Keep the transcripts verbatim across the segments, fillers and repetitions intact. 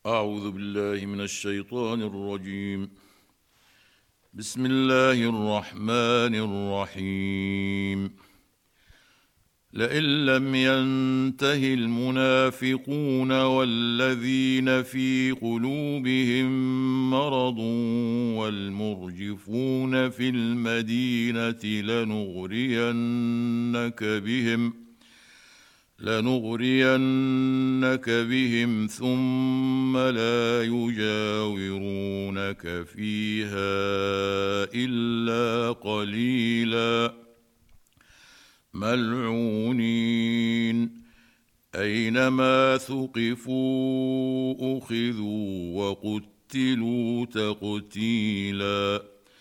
أعوذ بالله من الشيطان الرجيم. بسم الله الرحمن الرحيم. لئن لم ينته المنافقون والذين في قلوبهم مرض والمرجفون في المدينة لنغرينك بهم لنغرينك بهم ثم لا يجاورونك فيها إلا قليلا ملعونين أينما ثقفوا أخذوا وقتلوا تقتيلا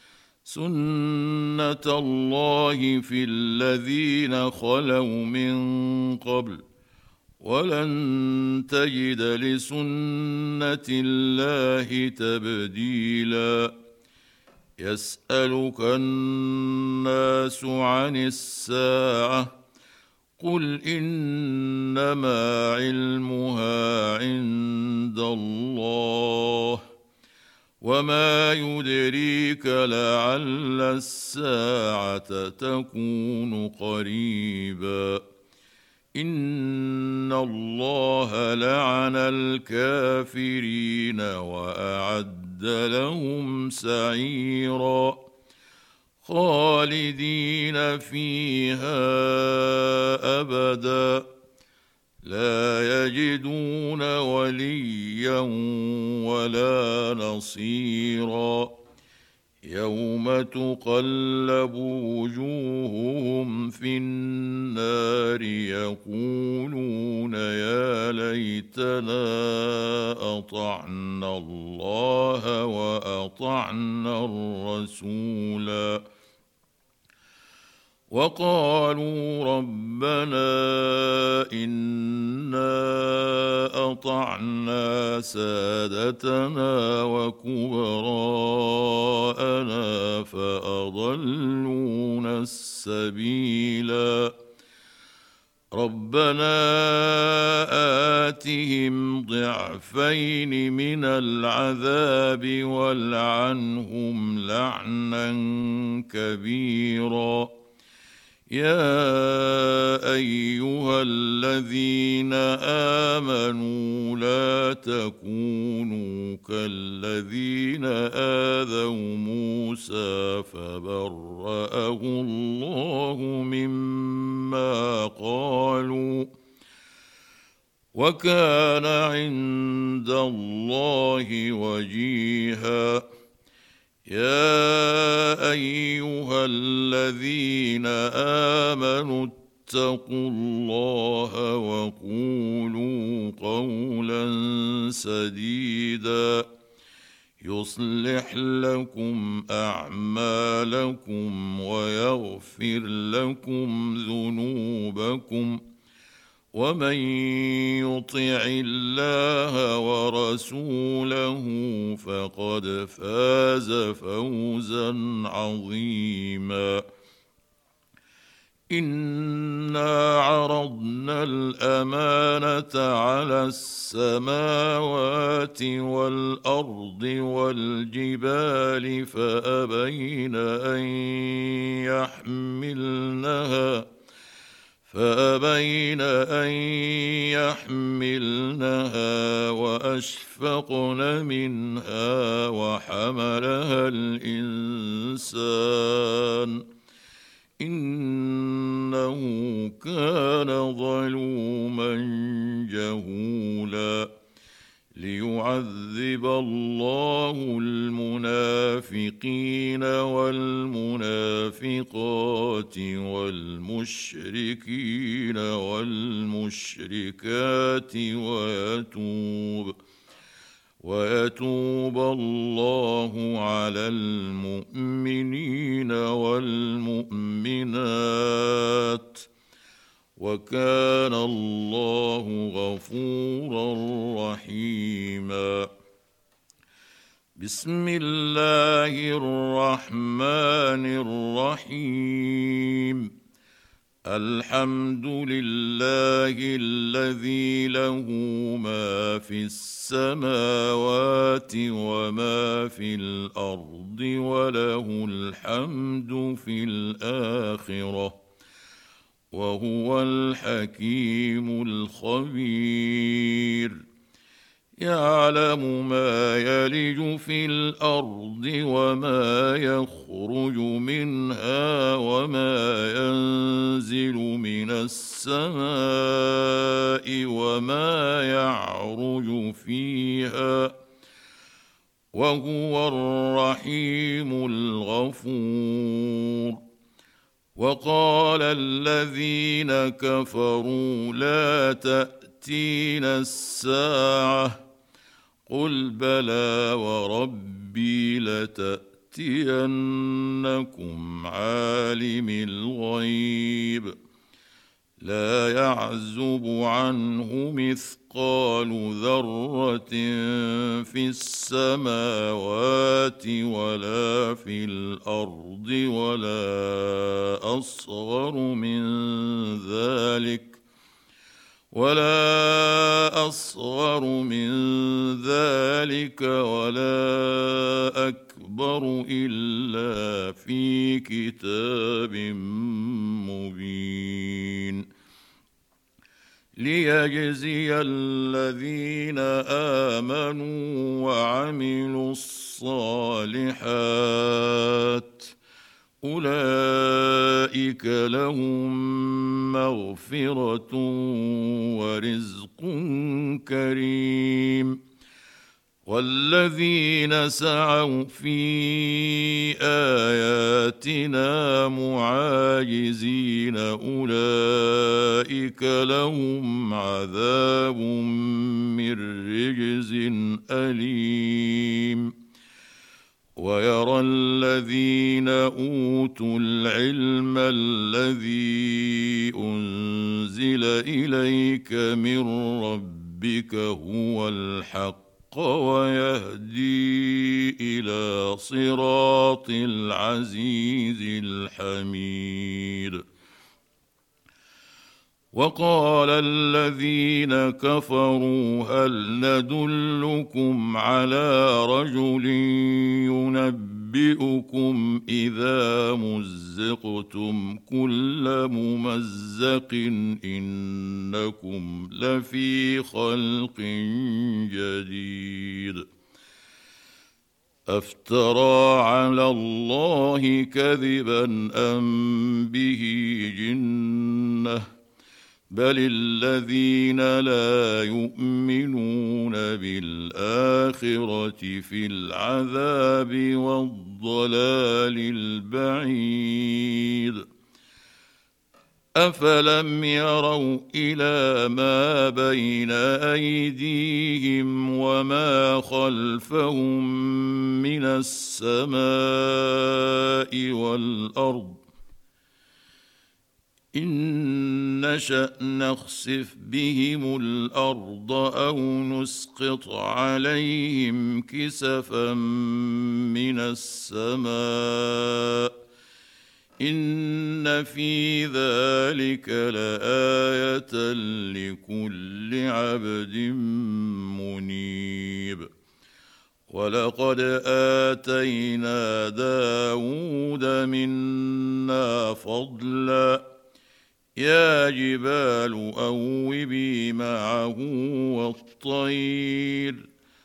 سنة الله في الذين خلوا من قبل ولن تجد لسنة الله تبديلا يسألك الناس عن الساعة قل إنما علمها عند الله وما يدريك لعل الساعة تكون قريبا إن الله لعن الكافرين وأعد لهم سعيرا خالدين فيها أبدا لا يجدون وليا ولا نصيرا يوم تقلب وجوههم في النار يقولون يا ليتنا أطعنا الله وأطعنا الرسولا وقالوا ربنا إنا أطعنا سادتنا وكبراءنا فأضلونا السبيلا ربنا آتهم ضعفين من العذاب والعنهم لعنا كبيرا يا أيها الذين آمنوا لا تكونوا كالذين آذوا موسى فبرأه الله مما قالوا وكان عند الله وجيها يا أيها الذين آمنوا اتقوا الله وقولوا قولا سديدا يصلح لكم أعمالكم ويغفر لكم ذنوبكم ومن يطع الله ورسوله فقد فاز فوزا عظيما إنا عرضنا الأمانة على السماوات والأرض والجبال فأبين أن يحملنها فأبين أن يحملنها وأشفقن منها وحملها الإنسان إنه كان ظلوما جهولا ليعذب الله المنافقين والمنافقات والمشركين والمشركات ويتوب ويتوب الله على المؤمنين والمؤمنات وكان الله غفورا رحيما بسم الله الرحمن الرحيم الحمد لله الذي له ما في السماوات وما في الارض وله الحمد في الاخره وهو الحكيم الخبير يعلم ما يلج في الارض وما يخرج منها وما ينزل من السماء وما يعرج فيها وهو الرحيم الغفور وقال الذين كفروا لا تأتينا الساعة قل بلى وربي لتأتينكم عالم الغيب لا يعزب عنه مثقال ذرة في السماوات ولا في الأرض ولا أصغر من ذلك ولا أصغر من ذلك ولا أكبر إلا في كتاب مبين ليجزي الذين آمنوا وعملوا الصالحات أولئك لهم مغفرة ورزق كريم والذين سعوا في آياتنا معاجزين أولئك لهم عذاب من رجز أليم ويرى الذين أوتوا العلم الذي أنزل إليك من ربك هو الحق ويهدي إلى صراط العزيز الحميد وقال الذين كفروا هل ندلكم على رجل ينبئكم إذا مزقتم كل ممزق إنكم لفي خلق جديد أفترى على الله كذبا أم به جنة بل الذين لا يؤمنون بالآخرة في العذاب والضلال البعيد أفلم يروا إلى ما بين أيديهم وما خلفهم من السماء والأرض إن نشأ نخسف بهم الأرض أو نسقط عليهم كسفا من السماء إن في ذلك لآية لكل عبد منيب ولقد آتينا داود منا فضلا يا جبال أوبي معه والطير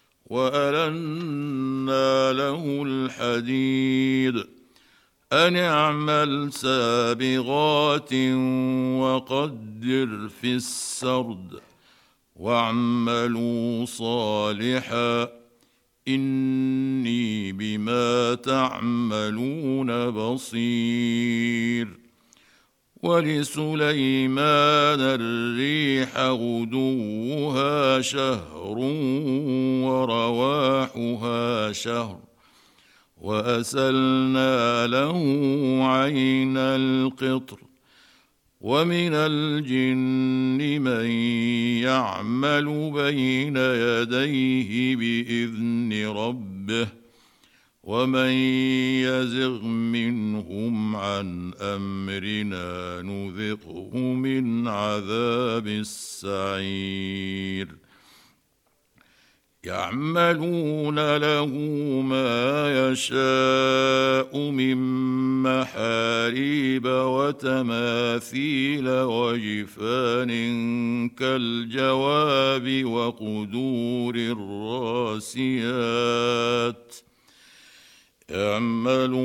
وألنا له الحديد أن اعمل سابغات وقدر في السرد واعملوا صالحا إني بما تعملون بصير ولسليمان الريح غدوها شهر ورواحها شهر وأسلنا له عين القطر ومن الجن من يعمل بين يديه بإذن ربه ومن يزغ منهم عن أمرنا نذقه من عذاب السعير يعملون له ما يشاء من محاريب وتماثيل وجفان كالجواب وقدور الراسيات اعملوا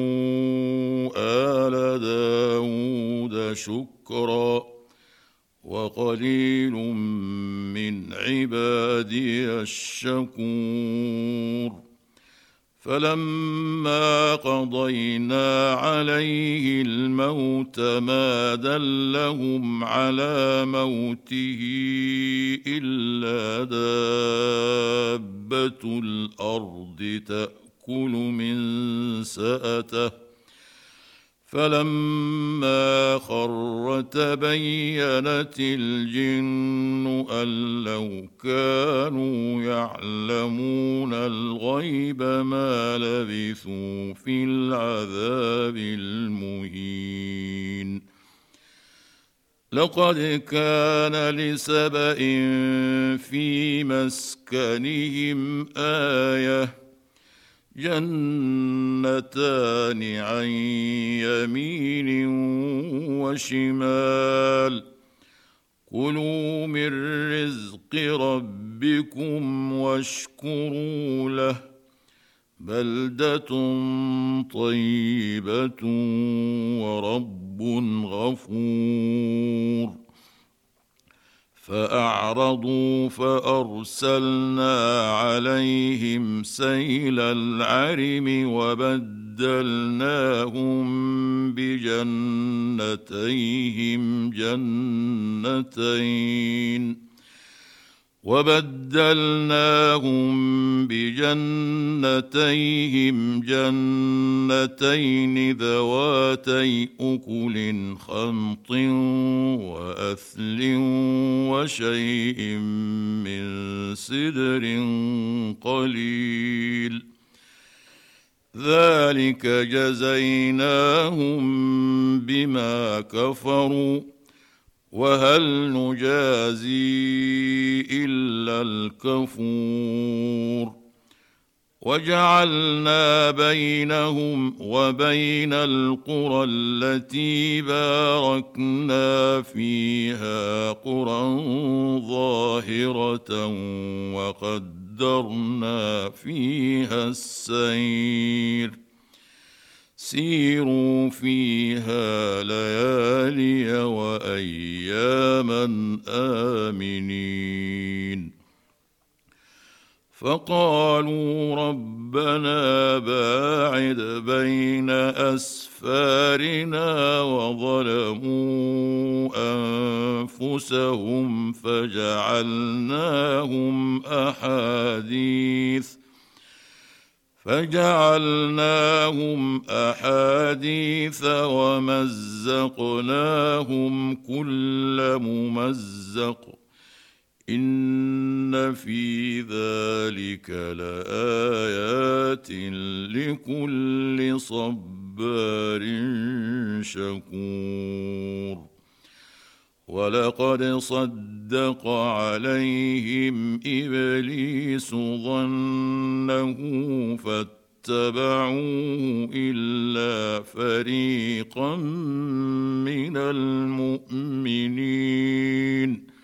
آل داود شكرا وقليل من عبادي الشكور فلما قضينا عليه الموت ما دلهم على موته إلا دابة الأرض تأكل من سأته فلما خر تبينت الجن أن لو كانوا يعلمون الغيب ما لبثوا في العذاب المهين لقد كان لسبإ في مسكنهم آية جنتان عن يمين وشمال كلوا من رزق ربكم واشكروا له بلدة طيبة ورب غفور فأعرضوا فأرسلنا عليهم سيل العرم وبدلناهم بجنتيهم جنتين وبدلناهم بجنتيهم جنتين ذواتي أكل خمط وأثل وشيء من سدر قليل ذلك جزيناهم بما كفروا وهل نجازي إلا الكفور وجعلنا بينهم وبين القرى التي باركنا فيها قرى ظاهرة وقدرنا فيها السير سيروا فيها ليالي وأياما آمنين فقالوا ربنا باعد بين أسفارنا وظلموا أنفسهم فجعلناهم أحاديث فجعلناهم أحاديث ومزقناهم كل ممزق إن في ذلك لآيات لكل صبار شكور ولقد صدق عليهم إبليس ظنه فاتبعوه إلا فريقا من المؤمنين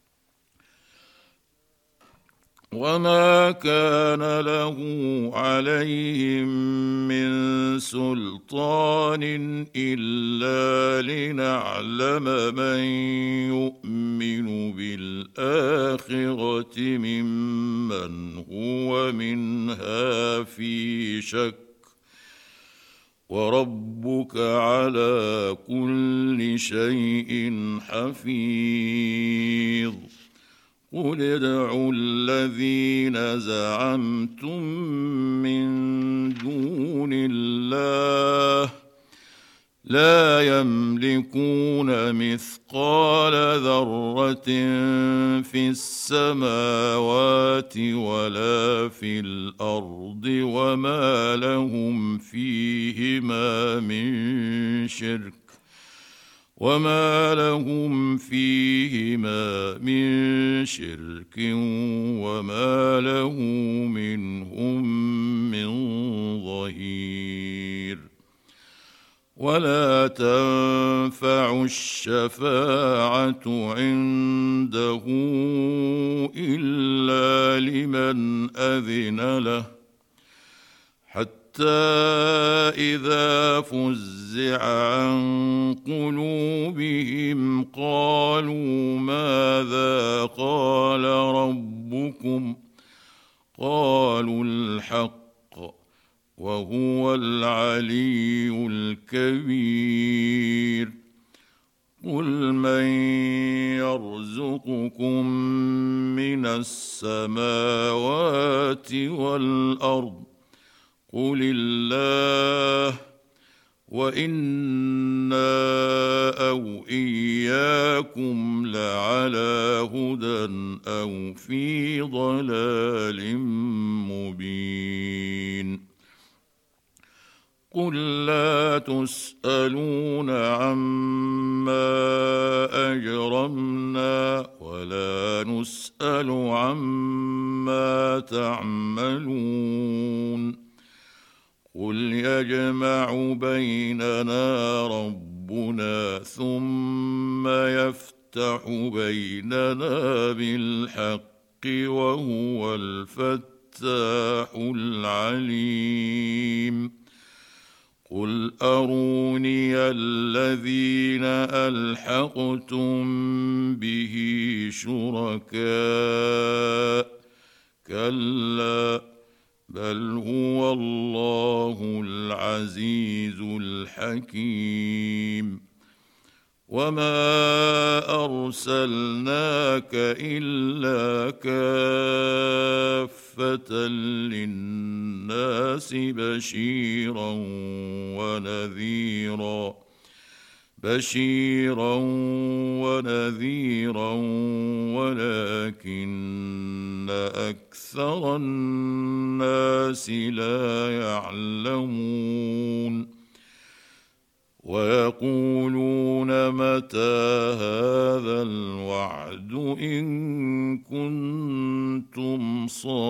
وما كان له عليهم من سلطان إلا لنعلم من يؤمن بالآخرة ممن هو منها في شك وربك على كل شيء حفيظ قل ادعوا الذين زعمتم من دون الله لا يملكون مثقال ذرة في السماوات ولا في الأرض وما لهم فيهما من شرك وما لهم فيهما من شرك وما له منهم من ظهير. ولا تنفع الشفاعة عنده إلا لمن أذن له حتى إذا فزع عن قلوبهم قالوا ماذا قال ربكم قالوا الحق وهو العلي الكبير. قل من يرزقكم من السماوات والأرض قل الله وإنا أو إياكم لعلى هدى أو في ضلال مبين. قل لا تسألون عما أجرمنا ولا نسأل عما تعملون. قل يجمع بيننا ربنا ثم يفتح بيننا بالحق وهو الفتاح العليم. قل أروني الذين ألحقتم به شركاء كلا بل هو الله العزيز الحكيم. وما أرسلناك إلا كافة للناس بشيرا ونذيرا بشيرا ونذيرا ولكن أكثر الناس لا يعلمون. ويقولون متى هذا الوعد إن كنتم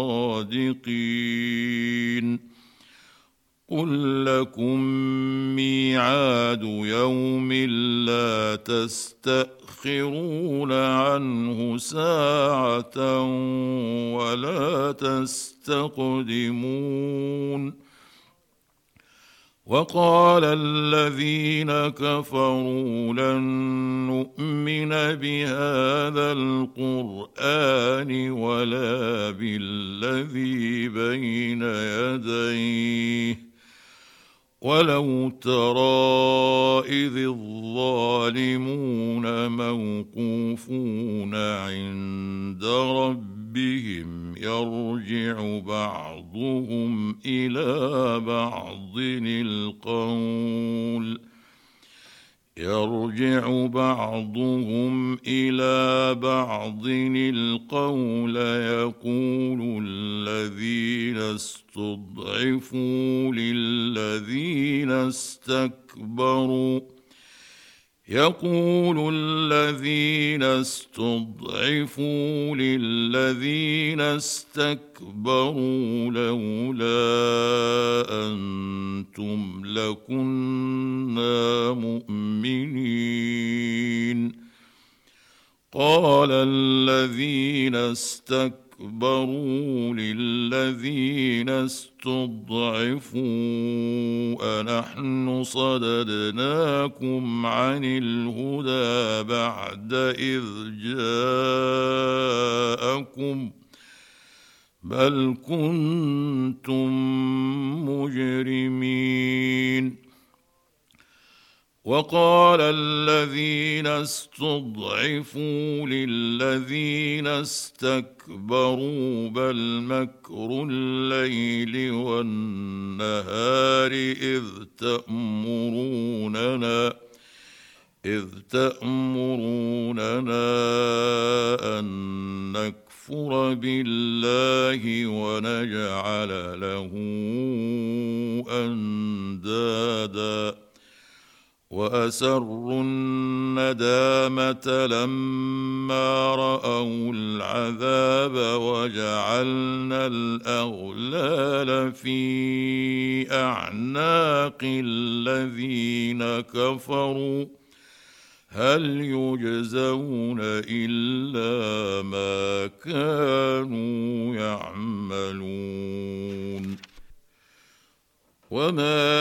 صادقين. قل لكم ميعاد يوم لا تستأخرون عنه ساعة ولا تستقدمون. وقال الذين كفروا لن نؤمن بهذا القرآن ولا بالذي بين يديه ولو ترى إذ الظالمون موقوفون عند ربهم يرجع بعضهم إلى بعض القول يرجع بعضهم إلى بعض القول يقول الذين استضعفوا للذين استكبروا يقول الذين استضعفوا للذين استكبروا لولا أنتم لكنا مؤمنين. قال الذين استكبروا للذين استضعفوا أنحن صددناكم عن الهدى بعد إذ جاءكم بل كنتم مجرمين. وقال الذين استضعفوا للذين استكبروا بل مكر الليل والنهار إذ تأمروننا إذ تأمروننا أن نكفر بالله ونجعل له أندادا وأسروا الندامة لما رأوا العذاب وجعلنا الأغلال في أعناق الذين كفروا هل يجزون إلا ما كانوا يعملون وما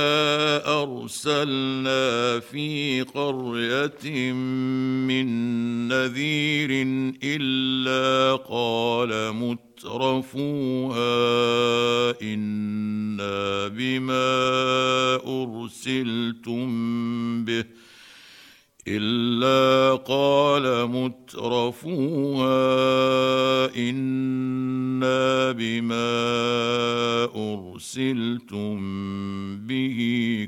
أرسلنا في قرية من نذير إلا قال مترفوها إنا بما أرسلتم به إلا قال مترفوها إنا بما أرسلتم به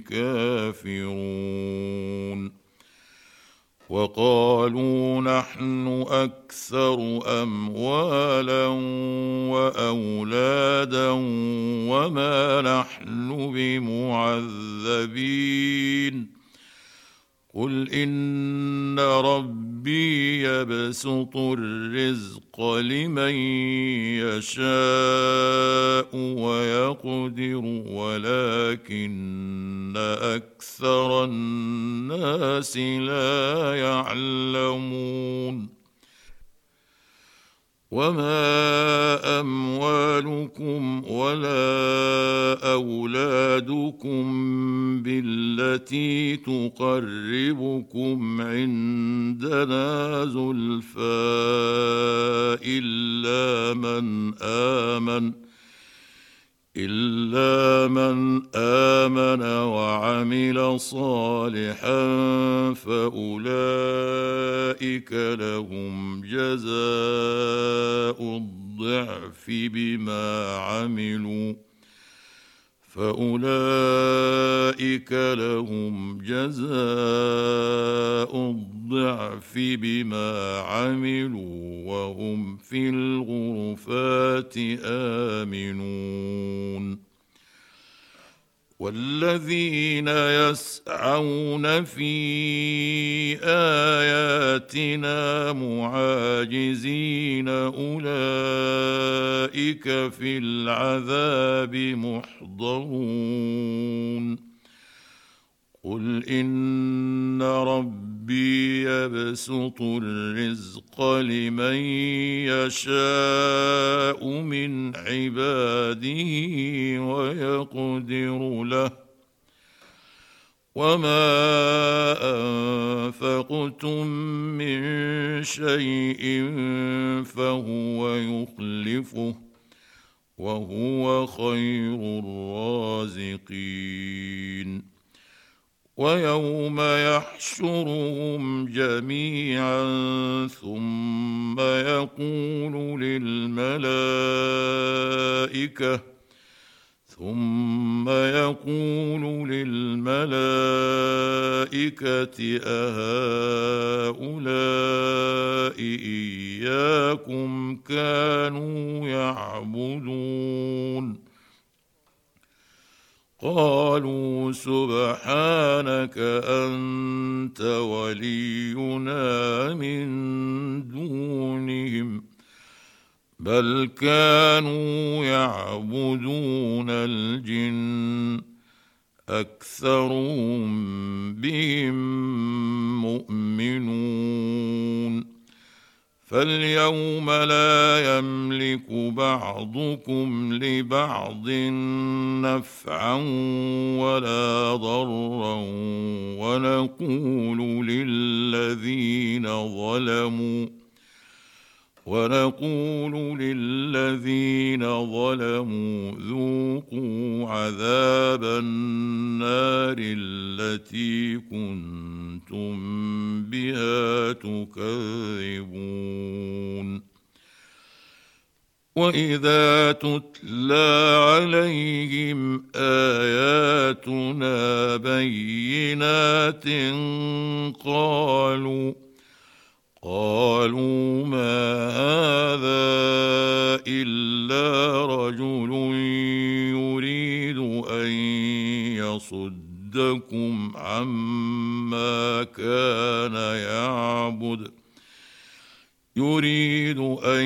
كافرون وقالوا نحن أكثر أموالا وأولادا وما نحن بمعذبين قل إن ربي يبسط الرزق لمن يشاء ويقدر ولكن أكثر الناس لا يعلمون وما أموالكم ولا أولادكم بالتي تقربكم عندنا زلفى إلا من آمن إلا من آمن وعمل صالحا فأولئك لهم جزاء الضعف بما عملوا فأولئك لهم جزاء الضعف بما عملوا وهم في الغرفات آمنون والذين يسعون في آياتنا معاجزين أولئك في العذاب محضرون قل إن ربي يبسط الرزق لمن يشاء من عباده ويقدر له وما أنفقتم من شيء فهو يخلفه وهو خير الرازقين ويوم يحشرهم جميعا ثم يقول للملائكة ثم يقول للملائكة أهؤلاء إياكم كانوا يعبدون قالوا سبحانك أنت ولينا من دونهم بل كانوا يعبدون الجن أكثرهم بهم مؤمنون فاليوم لا يملك بعضكم لبعض نفعا ولا ضرا ونقول للذين ظلموا ونقول للذين ظلموا ذوقوا عذاب النار التي كنتم بها تكذبون وإذا تتلى عليهم آياتنا بينات قالوا قالوا ما هذا إلا رجل يريد أن يصدكم عما كان يعبد يريد أن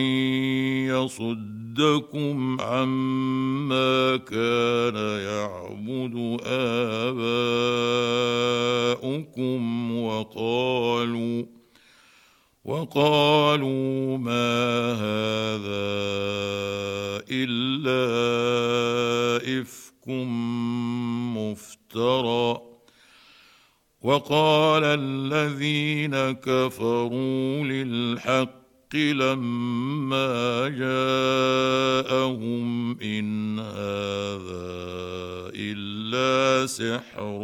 يصدكم عما كان يعبد آباؤكم وقالوا وقالوا ما هذا إلا إفك مفترى وقال الذين كفروا للحق لما جاءهم إن هذا إلا سحر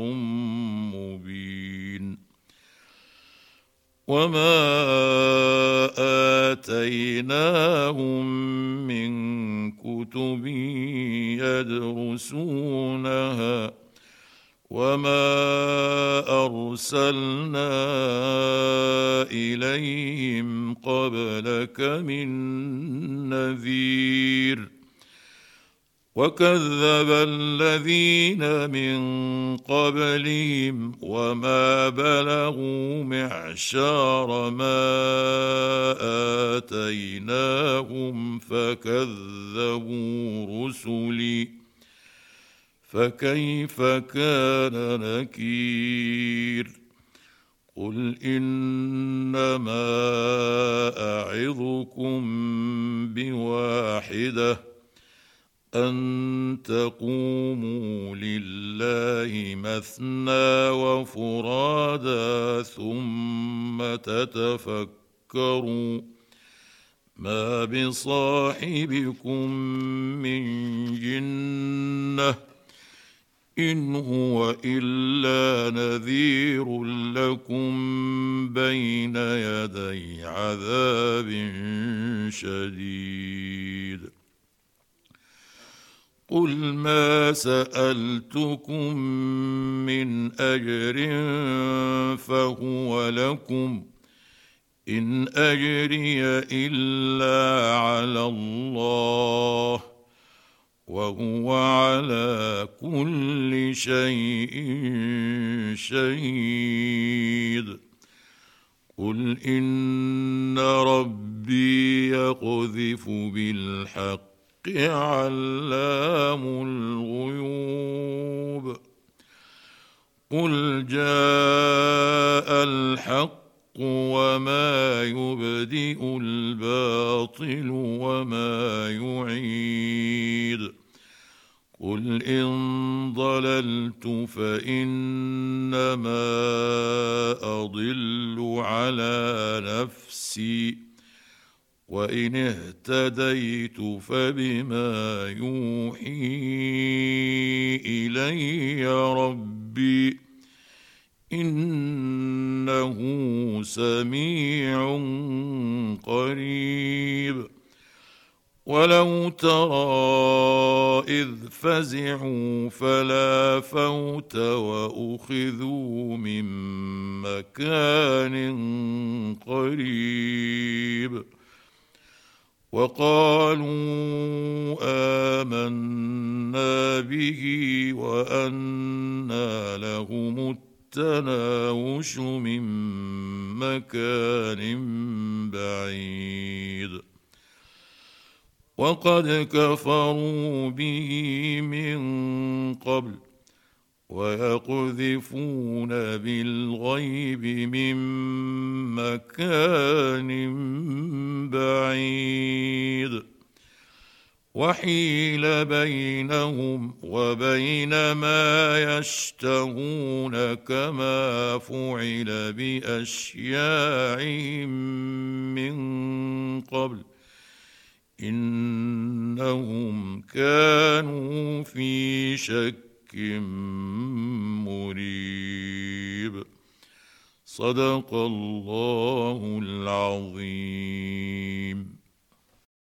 مبين وما آتيناهم من كتب يدرسونها وما أرسلنا إليهم قبلك من نذير وكذب الذين من قبلهم وما بلغوا معشار ما آتيناهم فكذبوا رسلي فكيف كان نكير قل إنما أعظكم بواحدة أن تقوموا لله مثنى وفرادا ثم تتفكروا ما بصاحبكم من جنة إن هو إلا نذير لكم بين يدي عذاب شديد قل ما سألتكم من أجر فهو لكم إن أجري إلا على الله وهو على كل شيء شهيد قل إن ربي يقذف بالحق علام الغيوب قل جاء الحق وما يبدئ الباطل وما يعيد قل إن ضللت فإنما أضل على نفسي وإن اهتديت فبما يوحي إلي ربي إنه سميع قريب ولو ترى إذ فزعوا فلا فوت وأخذوا من مكان قريب وقالوا آمنا به وأنى لهم التناوش من مكان بعيد وقد كفروا به من قبل ويقذفون بالغيب من مكان بعيد وحيل بينهم وبين ما يشتهون كما فعل بأشياعهم من قبل انهم كانوا في شك مريب. صدق الله العظيم.